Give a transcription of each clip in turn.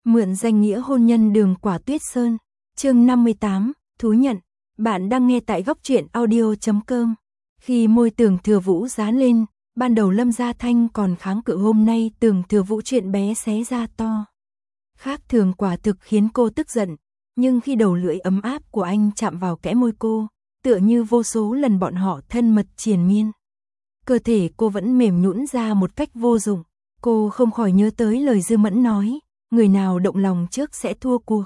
Mượn danh nghĩa hôn nhân Đường Quả Tuyết Sơn. Chương 58, thú nhận. Bạn đang nghe tại góc truyện audio.com. Khi môi Tưởng Thừa Vũ dán lên, ban đầu Lâm Gia Thanh còn kháng cự, hôm nay Tưởng Thừa Vũ chuyện bé xé ra to. Khác thường quả thực khiến cô tức giận, nhưng khi đầu lưỡi ấm áp của anh chạm vào kẽ môi cô, tựa như vô số lần bọn họ thân mật triền miên. Cơ thể cô vẫn mềm nhũn ra một cách vô dụng, cô không khỏi nhớ tới lời Dư Mẫn nói, người nào động lòng trước sẽ thua cuộc.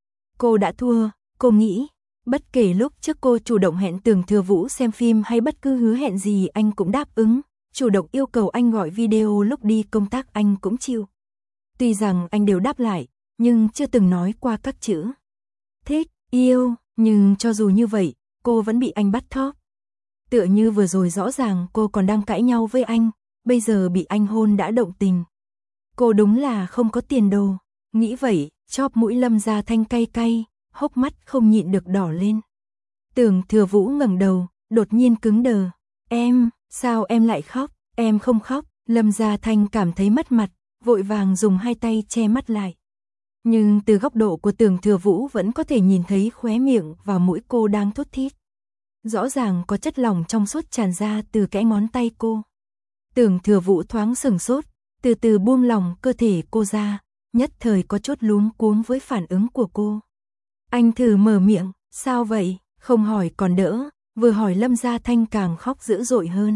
Cô đã thua, cô nghĩ, bất kể lúc trước cô chủ động hẹn Tưởng Thừa Vũ xem phim hay bất cứ hứa hẹn gì anh cũng đáp ứng, chủ động yêu cầu anh gọi video lúc đi công tác anh cũng chịu. Tuy rằng anh đều đáp lại, nhưng chưa từng nói qua các chữ thích, yêu, nhưng cho dù như vậy, cô vẫn bị anh bắt thóp. Tựa như vừa rồi rõ ràng cô còn đang cãi nhau với anh, bây giờ bị anh hôn đã động tình. Cô đúng là không có tiền đồ, nghĩ vậy, chóp mũi Lâm Gia Thanh cay cay, hốc mắt không nhịn được đỏ lên. Tưởng Thừa Vũ ngẩng đầu, đột nhiên cứng đờ. Em, sao em lại khóc? Em không khóc. Lâm Gia Thanh cảm thấy mất mặt, vội vàng dùng hai tay che mắt lại. Nhưng từ góc độ của Tưởng Thừa Vũ vẫn có thể nhìn thấy khóe miệng và mũi cô đang thút thít. Rõ ràng có chất lỏng trong suốt tràn ra từ kẽ ngón tay cô. Tưởng Thừa Vũ thoáng sửng sốt, từ từ buông lỏng cơ thể cô ra, nhất thời có chút luống cuống với phản ứng của cô. Anh thử mở miệng, sao vậy? Không hỏi còn đỡ, vừa hỏi Lâm Gia Thanh càng khóc dữ dội hơn.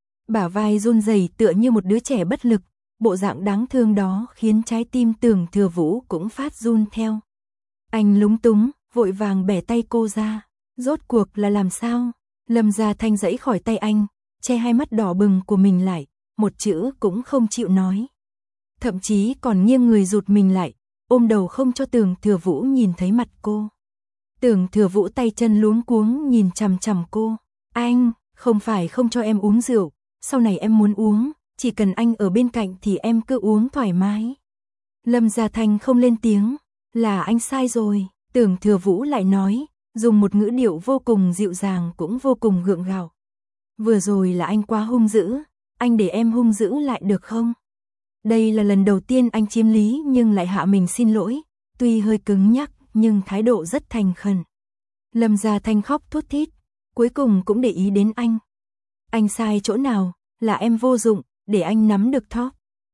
Bả vai run rẩy tựa như một đứa trẻ bất lực, bộ dạng đáng thương đó khiến trái tim Tưởng Thừa Vũ cũng phát run theo. Anh lúng túng, vội vàng bẻ tay cô ra. Rốt cuộc là làm sao? Lâm Gia Thanh giãy khỏi tay anh, che hai mắt đỏ bừng của mình lại, một chữ cũng không chịu nói. Thậm chí còn nghiêng người rụt mình lại, ôm đầu không cho Tưởng Thừa Vũ nhìn thấy mặt cô. Tưởng Thừa Vũ tay chân luống cuống nhìn chằm chằm cô. Anh, không phải không cho em uống rượu, sau này em muốn uống, chỉ cần anh ở bên cạnh thì em cứ uống thoải mái. Lâm Gia Thanh không lên tiếng, là anh sai rồi. Tưởng Thừa Vũ lại nói, dùng một ngữ điệu vô cùng dịu dàng cũng vô cùng gượng gạo. Vừa rồi là anh quá hung dữ, anh để em hung dữ lại được không? Đây là lần đầu tiên anh chiếm lý nhưng lại hạ mình xin lỗi, tuy hơi cứng nhắc nhưng thái độ rất thành khẩn. Lâm Gia Thanh khóc thút thít, cuối cùng cũng để ý đến anh. Anh sai chỗ nào, là em vô dụng, để anh nắm được thóp.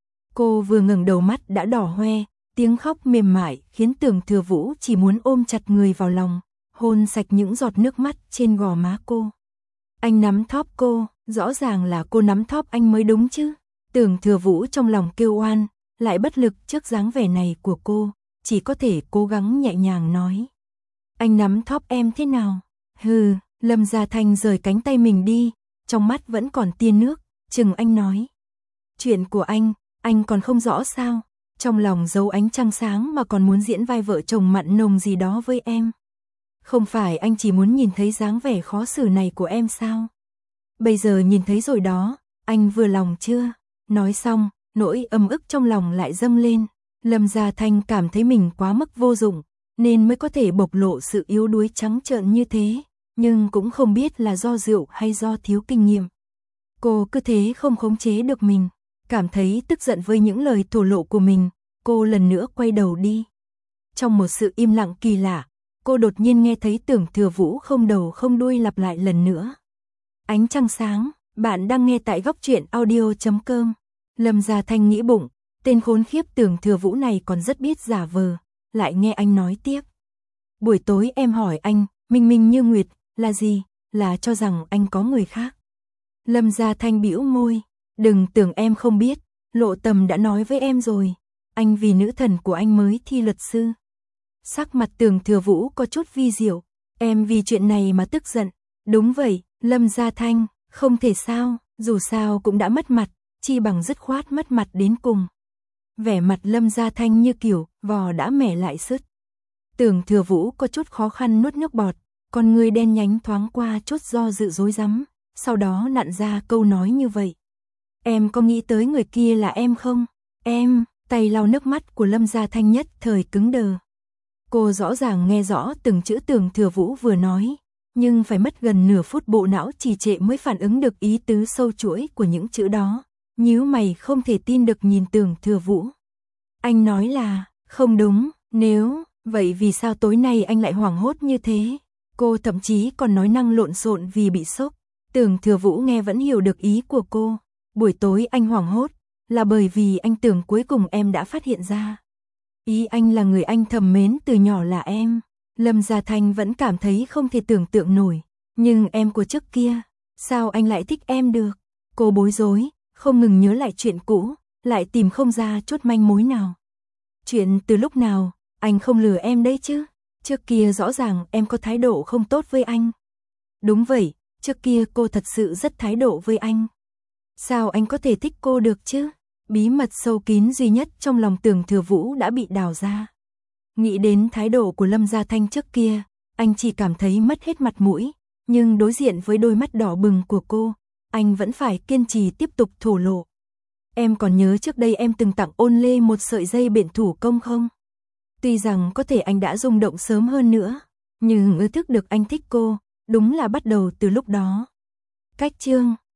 Cô vừa ngẩng đầu mắt đã đỏ hoe, tiếng khóc mềm mại khiến Tưởng Thừa Vũ chỉ muốn ôm chặt người vào lòng, hôn sạch những giọt nước mắt trên gò má cô. Anh nắm thóp cô, rõ ràng là cô nắm thóp anh mới đúng chứ. Tưởng Thừa Vũ trong lòng kêu oan, lại bất lực trước dáng vẻ này của cô, chỉ có thể cố gắng nhẹ nhàng nói. Anh nắm thóp em thế nào? Hừ, Lâm Gia Thanh rời cánh tay mình đi, trong mắt vẫn còn tia nước, chừng anh nói. Chuyện của anh còn không rõ sao? Trong lòng giấu ánh trăng sáng mà còn muốn diễn vai vợ chồng mặn nồng gì đó với em. Không phải anh chỉ muốn nhìn thấy dáng vẻ khó xử này của em sao? Bây giờ nhìn thấy rồi đó, anh vừa lòng chưa? Nói xong, nỗi ấm ức trong lòng lại dâng lên. Lâm Gia Thanh cảm thấy mình quá mức vô dụng, nên mới có thể bộc lộ sự yếu đuối trắng trợn như thế, nhưng cũng không biết là do rượu hay do thiếu kinh nghiệm. Cô cứ thế không khống chế được mình, cảm thấy tức giận với những lời thổ lộ của mình, cô lần nữa quay đầu đi. Trong một sự im lặng kỳ lạ, cô đột nhiên nghe thấy Tưởng Thừa Vũ không đầu không đuôi lặp lại lần nữa. Ánh trăng sáng, bạn đang nghe tại góc truyện audio.com. Lâm Gia Thanh nghĩ bụng, tên khốn khiếp Tưởng Thừa Vũ này còn rất biết giả vờ, lại nghe anh nói tiếp. Buổi tối em hỏi anh, minh minh như nguyệt, là gì? Là cho rằng anh có người khác. Lâm Gia Thanh bĩu môi, đừng tưởng em không biết, Lộ Tầm đã nói với em rồi, anh vì nữ thần của anh mới thi luật sư. Sắc mặt Tưởng Thừa Vũ có chút vi diệu, em vì chuyện này mà tức giận. Đúng vậy, Lâm Gia Thanh, không thể sao, dù sao cũng đã mất mặt, chi bằng dứt khoát mất mặt đến cùng. Vẻ mặt Lâm Gia Thanh như kiểu vò đã mẻ lại sứt. Tưởng Thừa Vũ có chút khó khăn nuốt nước bọt, con người đen nhánh thoáng qua chút do dự rối rắm, sau đó nặn ra câu nói như vậy. Em có nghĩ tới người kia là em không? Em, tay lau nước mắt của Lâm Gia Thanh nhất thời cứng đờ. Cô rõ ràng nghe rõ từng chữ Tưởng Thừa Vũ vừa nói, nhưng phải mất gần nửa phút bộ não trì trệ mới phản ứng được ý tứ sâu chuỗi của những chữ đó. Nhíu mày không thể tin được nhìn Tưởng Thừa Vũ. Anh nói là, Không đúng, nếu, vậy vì sao tối nay anh lại hoảng hốt như thế? Cô thậm chí còn nói năng lộn xộn vì bị sốc. Tưởng Thừa Vũ nghe vẫn hiểu được ý của cô. Buổi tối anh hoảng hốt, là bởi vì anh tưởng cuối cùng em đã phát hiện ra. Ý anh là người anh thầm mến từ nhỏ là em. Lâm Gia Thanh vẫn cảm thấy không thể tưởng tượng nổi. Nhưng em của trước kia, sao anh lại thích em được? Cô bối rối, không ngừng nhớ lại chuyện cũ, lại tìm không ra chút manh mối nào. Chuyện từ lúc nào, anh không lừa em đấy chứ? Trước kia rõ ràng em có thái độ không tốt với anh. Đúng vậy, trước kia cô thật sự rất thái độ với anh. Sao anh có thể thích cô được chứ? Bí mật sâu kín duy nhất trong lòng Tưởng Thừa Vũ đã bị đào ra. Nghĩ đến thái độ của Lâm Gia Thanh trước kia, anh chỉ cảm thấy mất hết mặt mũi, nhưng đối diện với đôi mắt đỏ bừng của cô, anh vẫn phải kiên trì tiếp tục thổ lộ. Em còn nhớ trước đây em từng tặng Ôn Lê một sợi dây biện thủ công không? Tuy rằng có thể anh đã rung động sớm hơn nữa, nhưng ý thức được anh thích cô, đúng là bắt đầu từ lúc đó. Cách chương